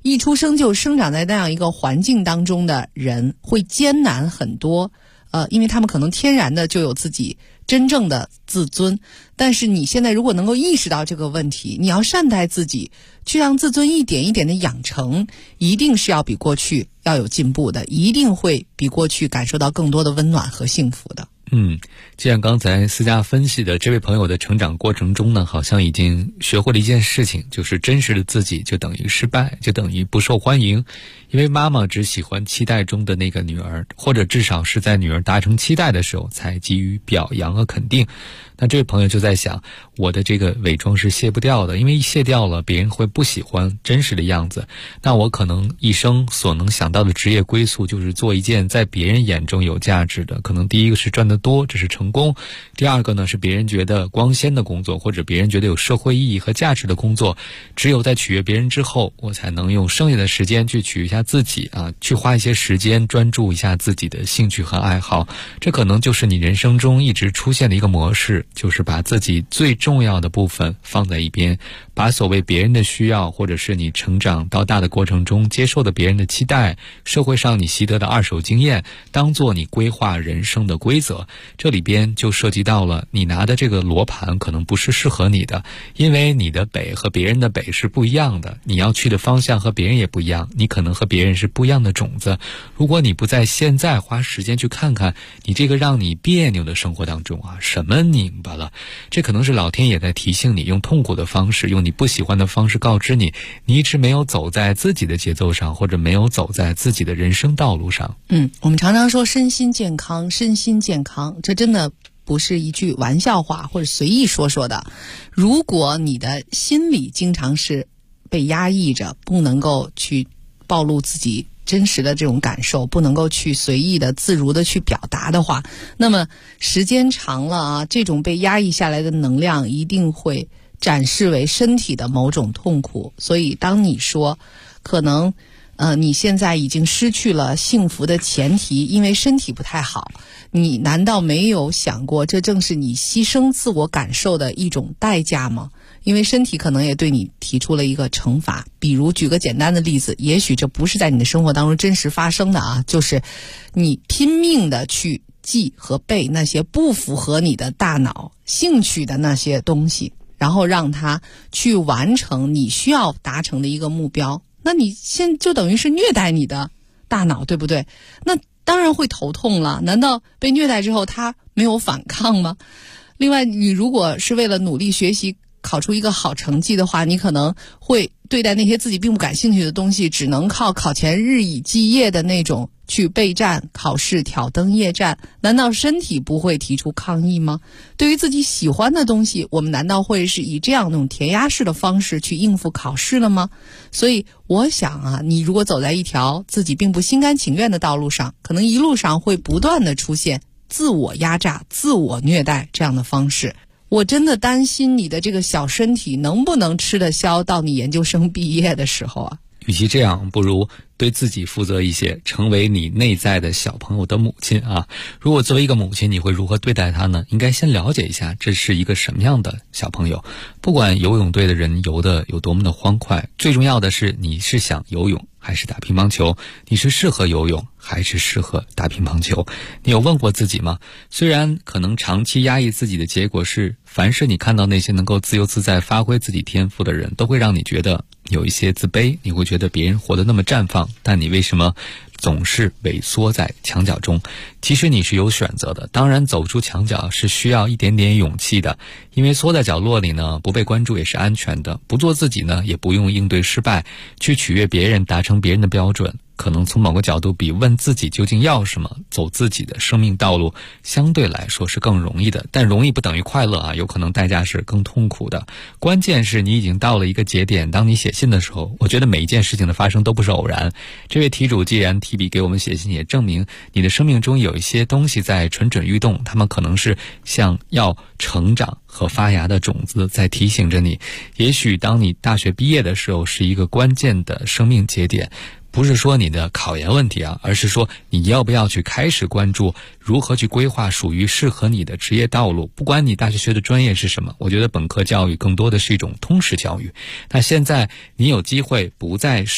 一出生就生长在那样一个环境当中的人会艰难很多，因为他们可能天然的就有自己真正的自尊。但是你现在如果能够意识到这个问题，你要善待自己，去让自尊一点一点的养成，一定是要比过去要有进步的，一定会比过去感受到更多的温暖和幸福的。 就像刚才思佳分析的，这位朋友的成长过程中呢，好像已经学会了一件事情，就是真实的自己就等于失败，就等于不受欢迎。因为妈妈只喜欢期待中的那个女儿，或者至少是在女儿达成期待的时候才给予表扬和肯定。那这位朋友就在想，我的这个伪装是卸不掉的，因为一卸掉了，别人会不喜欢真实的样子。那我可能一生所能想到的职业归宿就是做一件在别人眼中有价值的，可能第一个是赚得多，这是成功；第二个呢是别人觉得光鲜的工作，或者别人觉得有社会意义和价值的工作。只有在取悦别人之后，我才能用剩下的时间去取悦一下自己去花一些时间专注一下自己的兴趣和爱好。这可能就是你人生中一直出现的一个模式，就是把自己最重要的部分放在一边，把所谓别人的需要，或者是你成长到大的过程中接受的别人的期待，社会上你习得的二手经验，当做你规划人生的规则。这里边就涉及到了你拿的这个罗盘可能不是适合你的，因为你的北和别人的北是不一样的，你要去的方向和别人也不一样，你可能和别人是不一样的种子。如果你不在现在花时间去看看你这个让你别扭的生活当中什么拧巴了，这可能是老天爷在提醒你，用痛苦的方式，用你不喜欢的方式告知你，你一直没有走在自己的节奏上，或者没有走在自己的人生道路上。 我们常常说身心健康，身心健康，这真的不是一句玩笑话或者随意说说的。如果你的心里经常是被压抑着，不能够去暴露自己真实的这种感受，不能够去随意的自如的去表达的话，那么时间长了这种被压抑下来的能量一定会展示为身体的某种痛苦。所以当你说可能你现在已经失去了幸福的前提，因为身体不太好，你难道没有想过这正是你牺牲自我感受的一种代价吗？因为身体可能也对你提出了一个惩罚。比如举个简单的例子，也许这不是在你的生活当中真实发生的就是你拼命的去记和背那些不符合你的大脑兴趣的那些东西，然后让它去完成你需要达成的一个目标，那你现就等于是虐待你的大脑，对不对？那当然会头痛了，难道被虐待之后他没有反抗吗？另外，你如果是为了努力学习考出一个好成绩的话，你可能会对待那些自己并不感兴趣的东西，只能靠考前日以继夜的那种去备战考试，挑灯夜战。难道身体不会提出抗议吗？对于自己喜欢的东西，我们难道会是以这样那种填鸭式的方式去应付考试了吗？所以我想你如果走在一条自己并不心甘情愿的道路上，可能一路上会不断的出现自我压榨、自我虐待这样的方式。我真的担心你的这个小身体能不能吃得消到你研究生毕业的时候与其这样，不如对自己负责一些，成为你内在的小朋友的母亲如果作为一个母亲，你会如何对待他呢？应该先了解一下这是一个什么样的小朋友。不管游泳队的人游得有多么的欢快，最重要的是你是想游泳还是打乒乓球，你是适合游泳还是适合打乒乓球。你有问过自己吗？虽然可能长期压抑自己的结果是，凡是你看到那些能够自由自在发挥自己天赋的人，都会让你觉得有一些自卑，你会觉得别人活得那么绽放，但你为什么总是萎缩在墙角中？其实你是有选择的，当然走出墙角是需要一点点勇气的，因为缩在角落里呢，不被关注也是安全的，不做自己呢，也不用应对失败，去取悦别人，达成别人的标准，可能从某个角度比问自己究竟要什么，走自己的生命道路相对来说是更容易的。但容易不等于快乐有可能代价是更痛苦的。关键是你已经到了一个节点，当你写信的时候，我觉得每一件事情的发生都不是偶然。这位题主既然提笔给我们写信，也证明你的生命中有一些东西在蠢蠢欲动，他们可能是像要成长和发芽的种子在提醒着你。也许当你大学毕业的时候是一个关键的生命节点，不是说你的考研问题而是说你要不要去开始关注如何去规划属于适合你的职业道路。不管你大学学的专业是什么，我觉得本科教育更多的是一种通识教育。那现在你有机会不再受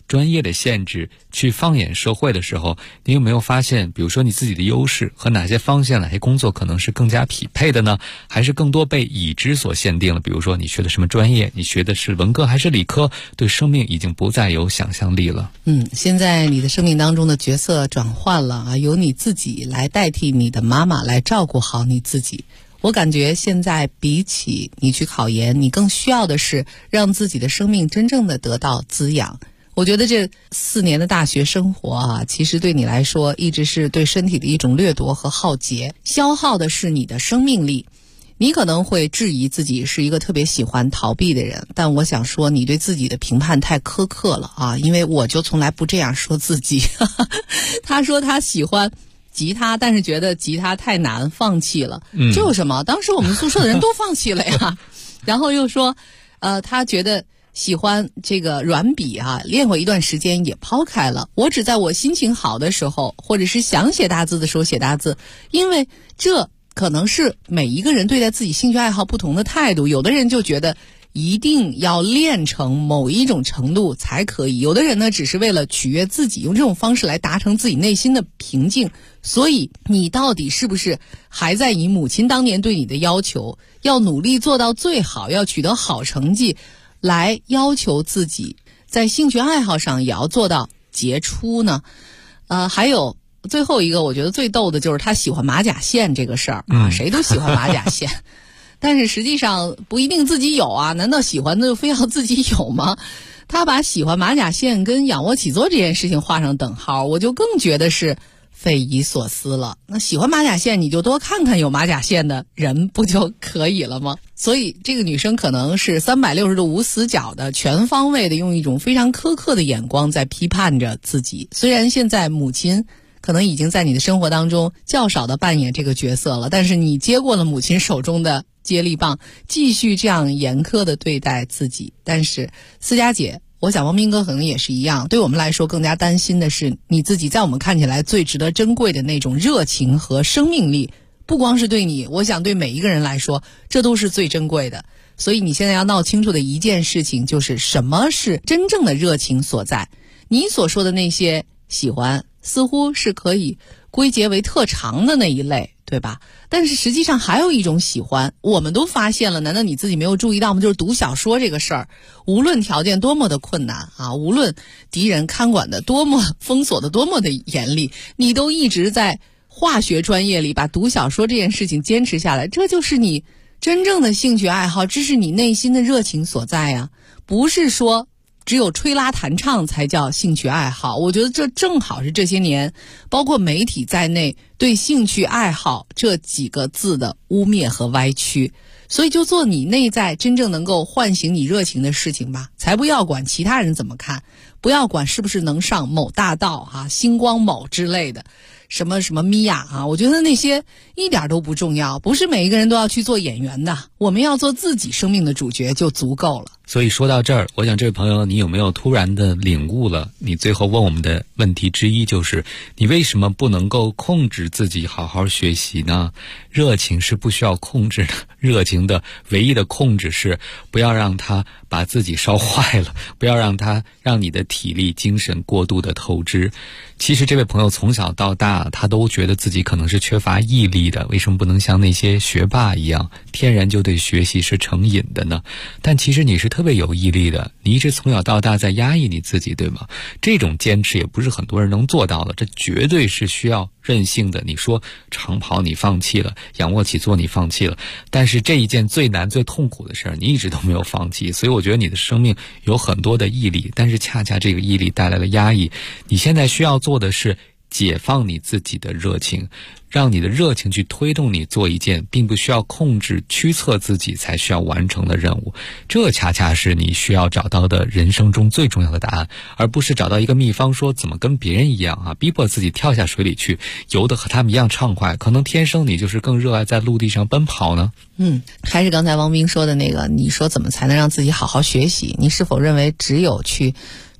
专业的限制去放眼社会的时候，你有没有发现，比如说你自己的优势和哪些方向哪些工作可能是更加匹配的呢？还是更多被已知所限定了？比如说你学的什么专业，你学的是文科还是理科，对生命已经不再有想象力了。 现在你的生命当中的角色转换了啊，由你自己来代替你的妈妈来照顾好你自己。我感觉现在比起你去考研，你更需要的是让自己的生命真正的得到滋养。我觉得这4年的大学生活啊，其实对你来说一直是对身体的一种掠夺和浩劫，消耗的是你的生命力。你可能会质疑自己是一个特别喜欢逃避的人，但我想说你对自己的评判太苛刻了啊，因为我就从来不这样说自己。他说他喜欢吉他，但是觉得吉他太难，放弃了。这有什么？当时我们宿舍的人都放弃了呀。然后又说，他觉得喜欢这个软笔啊，练过一段时间也抛开了。我只在我心情好的时候，或者是想写大字的时候写大字，因为这可能是每一个人对待自己兴趣爱好不同的态度。有的人就觉得一定要练成某一种程度才可以，有的人呢只是为了取悦自己，用这种方式来达成自己内心的平静。所以你到底是不是还在以母亲当年对你的要求，要努力做到最好，要取得好成绩，来要求自己在兴趣爱好上也要做到杰出呢？还有最后一个我觉得最逗的就是他喜欢马甲线这个事儿啊，谁都喜欢马甲线。但是实际上不一定自己有啊，难道喜欢的就非要自己有吗？他把喜欢马甲线跟仰卧起坐这件事情画上等号，我就更觉得是匪夷所思了。那喜欢马甲线你就多看看有马甲线的人不就可以了吗？所以这个女生可能是360度无死角的，全方位的用一种非常苛刻的眼光在批判着自己。虽然现在母亲可能已经在你的生活当中较少的扮演这个角色了，但是你接过了母亲手中的接力棒，继续这样严苛的对待自己。但是思佳姐，我想王斌哥可能也是一样，对我们来说更加担心的是你自己在我们看起来最值得珍贵的那种热情和生命力，不光是对你，我想对每一个人来说这都是最珍贵的。所以你现在要闹清楚的一件事情就是什么是真正的热情所在。你所说的那些喜欢似乎是可以归结为特长的那一类，对吧？但是实际上还有一种喜欢，我们都发现了，难道你自己没有注意到吗？就是读小说这个事儿，无论条件多么的困难啊，无论敌人看管的多么封锁的多么的严厉，你都一直在化学专业里把读小说这件事情坚持下来，这就是你真正的兴趣爱好，这是你内心的热情所在呀，不是说只有吹拉弹唱才叫兴趣爱好。我觉得这正好是这些年包括媒体在内对兴趣爱好这几个字的污蔑和歪曲。所以就做你内在真正能够唤醒你热情的事情吧，才不要管其他人怎么看，不要管是不是能上某大道啊、星光某之类的什么什么米娅啊，我觉得那些一点都不重要，不是每一个人都要去做演员的，我们要做自己生命的主角就足够了。 所以说到这儿，我想这位朋友，你有没有突然的领悟了你最后问我们的问题之一，就是你为什么不能够控制自己好好学习呢？热情是不需要控制的，热情的唯一的控制是不要让它把自己烧坏了，不要让你的体力精神过度的透支。其实这位朋友从小到大他都觉得自己可能是缺乏毅力的，为什么不能像那些学霸一样天然就对学习是成瘾的呢？但其实你是特别有毅力的，你一直从小到大在压抑你自己，对吗？这种坚持也不是很多人能做到的，这绝对是需要韧性的。你说长跑你放弃了，仰卧起坐你放弃了，但是这一件最难最痛苦的事儿你一直都没有放弃。所以我觉得你的生命有很多的毅力，但是恰恰这个毅力带来了压抑。你现在需要做的是解放你自己的热情，让你的热情去推动你做一件并不需要控制驱策自己才需要完成的任务。这恰恰是你需要找到的人生中最重要的答案，而不是找到一个秘方说怎么跟别人一样啊，逼迫自己跳下水里去游得和他们一样畅快。可能天生你就是更热爱在陆地上奔跑呢。 还是刚才王斌说的那个，你说怎么才能让自己好好学习？你是否认为只有去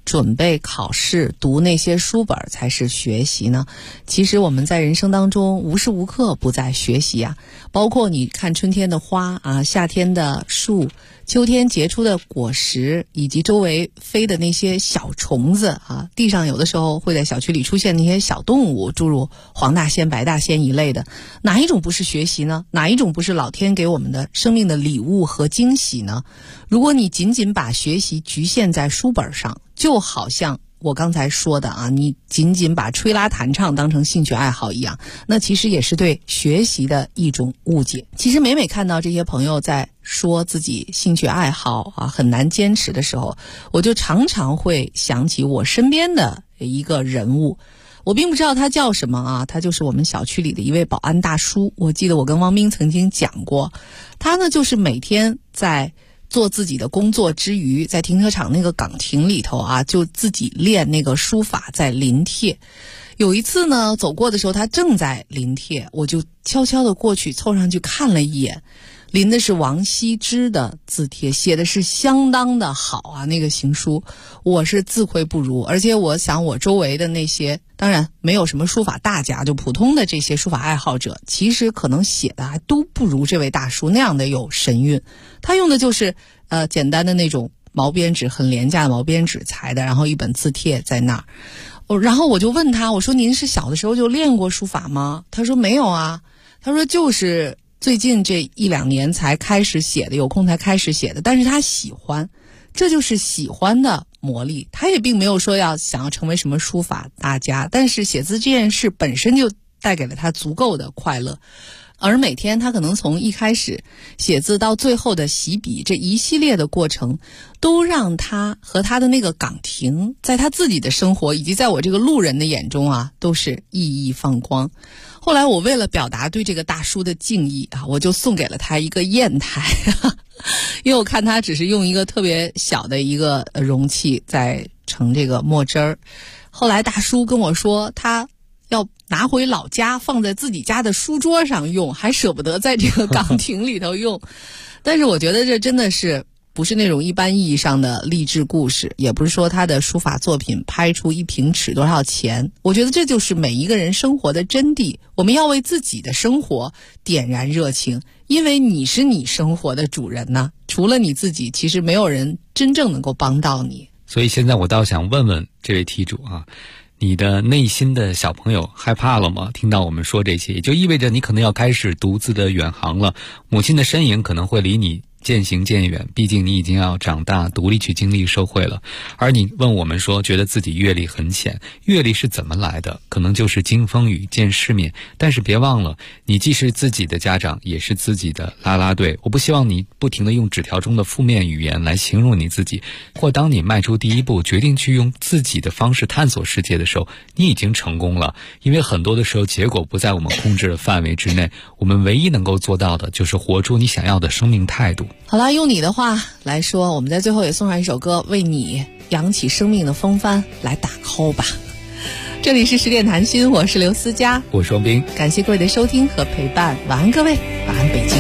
准备考试读那些书本才是学习呢？其实我们在人生当中无时无刻不在学习啊，包括你看春天的花啊，夏天的树，秋天结出的果实，以及周围飞的那些小虫子啊，地上有的时候会在小区里出现那些小动物，诸如黄大仙、白大仙一类的，哪一种不是学习呢？哪一种不是老天给我们的生命的礼物和惊喜呢？如果你仅仅把学习局限在书本上，就好像我刚才说的啊，你仅仅把吹拉弹唱当成兴趣爱好一样，那其实也是对学习的一种误解。其实每看到这些朋友在说自己兴趣爱好啊很难坚持的时候，我就常常会想起我身边的一个人物。我并不知道他叫什么啊，他就是我们小区里的一位保安大叔。我记得我跟汪斌曾经讲过，他呢就是每天在做自己的工作之余，在停车场那个岗亭里头啊，就自己练那个书法，在临帖。有一次呢，走过的时候他正在临帖，我就悄悄的过去凑上去看了一眼，临的是王羲之的字帖，写的是相当的好啊，那个行书我是自愧不如。而且我想我周围的那些，当然没有什么书法大家，就普通的这些书法爱好者，其实可能写的还都不如这位大叔那样的有神韵。他用的就是简单的那种毛边纸，很廉价的毛边纸裁的，然后一本字帖在那儿。然后我就问他，我说您是小的时候就练过书法吗？他说没有啊，他说就是最近这1-2年才开始写的，有空才开始写的，但是他喜欢，这就是喜欢的魔力。他也并没有说想要成为什么书法大家，但是写字这件事本身就带给了他足够的快乐。而每天他可能从一开始写字到最后的洗笔，这一系列的过程都让他和他的那个岗亭在他自己的生活以及在我这个路人的眼中啊，都是熠熠放光。后来我为了表达对这个大叔的敬意啊，我就送给了他一个砚台因为我看他只是用一个特别小的一个容器在盛这个墨汁儿。后来大叔跟我说，他要拿回老家放在自己家的书桌上用，还舍不得在这个岗亭里头用但是我觉得这真的是不是那种一般意义上的励志故事，也不是说他的书法作品拍出一平尺多少钱。我觉得这就是每一个人生活的真谛，我们要为自己的生活点燃热情，因为你是你生活的主人呢，除了你自己，其实没有人真正能够帮到你。 所以现在我倒想问问这位题主啊，你的内心的小朋友害怕了吗？听到我们说这些，也就意味着你可能要开始独自的远航了，母亲的身影可能会离你渐行渐远，毕竟你已经要长大独立去经历社会了。而你问我们说觉得自己阅历很浅，阅历是怎么来的？可能就是经风雨见世面，但是别忘了你既是自己的家长，也是自己的啦啦队。我不希望你不停地用纸条中的负面语言来形容你自己，或当你迈出第一步决定去用自己的方式探索世界的时候，你已经成功了。因为很多的时候结果不在我们控制的范围之内，我们唯一能够做到的就是活出你想要的生命态度。 好了，用你的话来说，我们在最后也送上一首歌，为你扬起生命的风帆来打 call 吧。这里是10点谈心，我是刘思佳， 我是王斌， 感谢各位的收听和陪伴，晚安各位，晚安北京。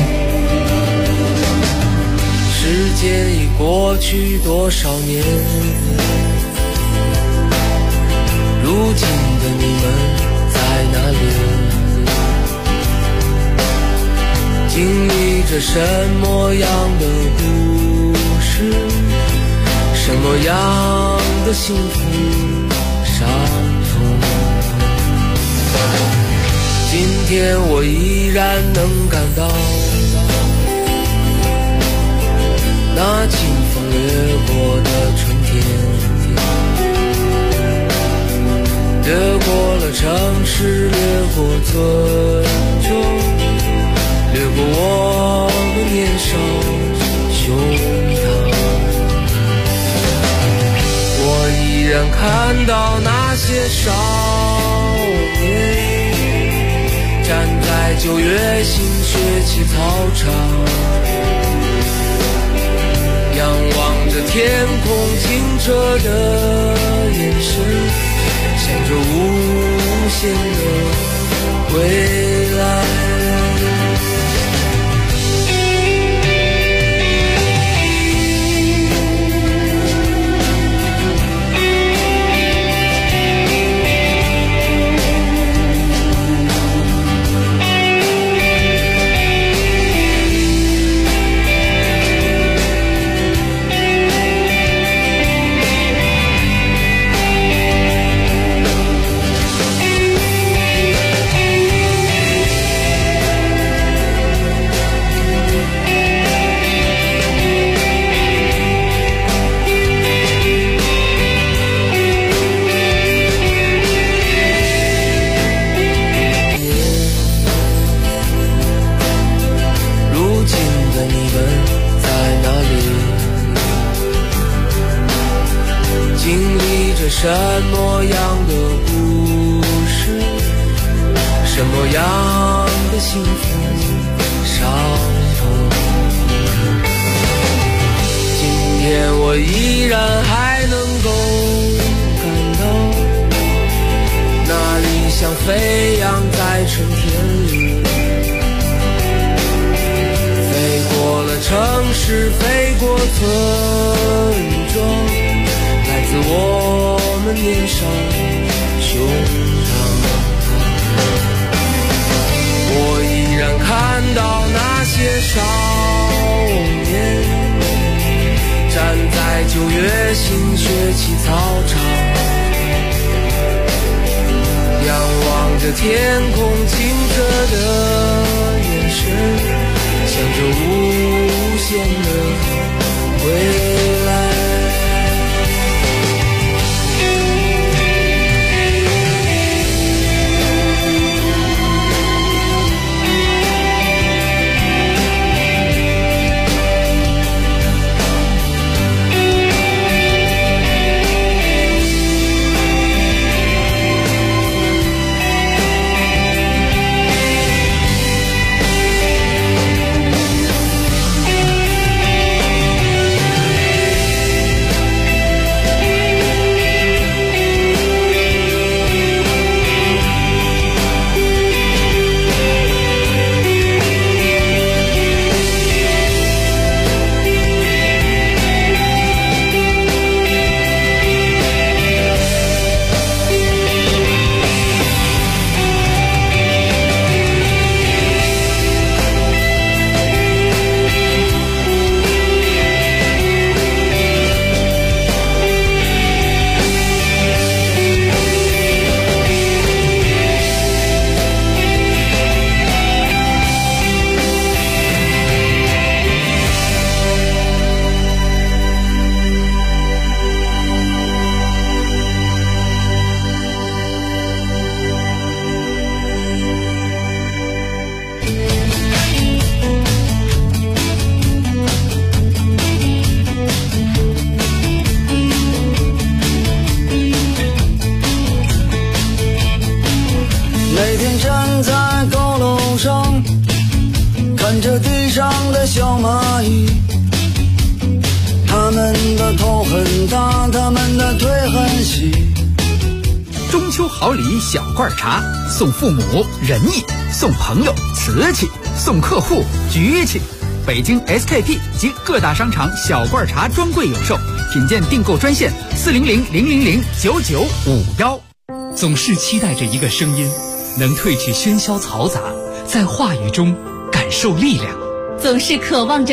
时间已过去多少年，如今的你们在哪里？经历着什么样的故事，什么样的幸福伤痛？今天我依然能感到那清风掠过的春天，掠过了城市，掠过尊重，掠过我的年少胸膛。我依然看到那些少年站在9月新学期操场，仰望着天空清澈的眼神，想着无限的未来。 什么样的故事，什么样的幸福伤痛。今天我依然还能够感到，那理想飞扬在春天里，飞过了城市，飞过村庄，来自我们年少胸膛。我依然看到那些少年站在9月新学期操场，仰望着天空清澈的眼神，向着无限的未来。 小蚂蚁，它们的头很大，它们的腿很细。 中秋好礼小罐茶，送父母仁义，送朋友瓷器，送客户局气。北京 SKP 及各大商场小罐茶专柜有售，品鉴订购专线400-000-9951。 总是期待着一个声音，能褪去喧嚣嘈杂，在话语中感受力量。 总是渴望着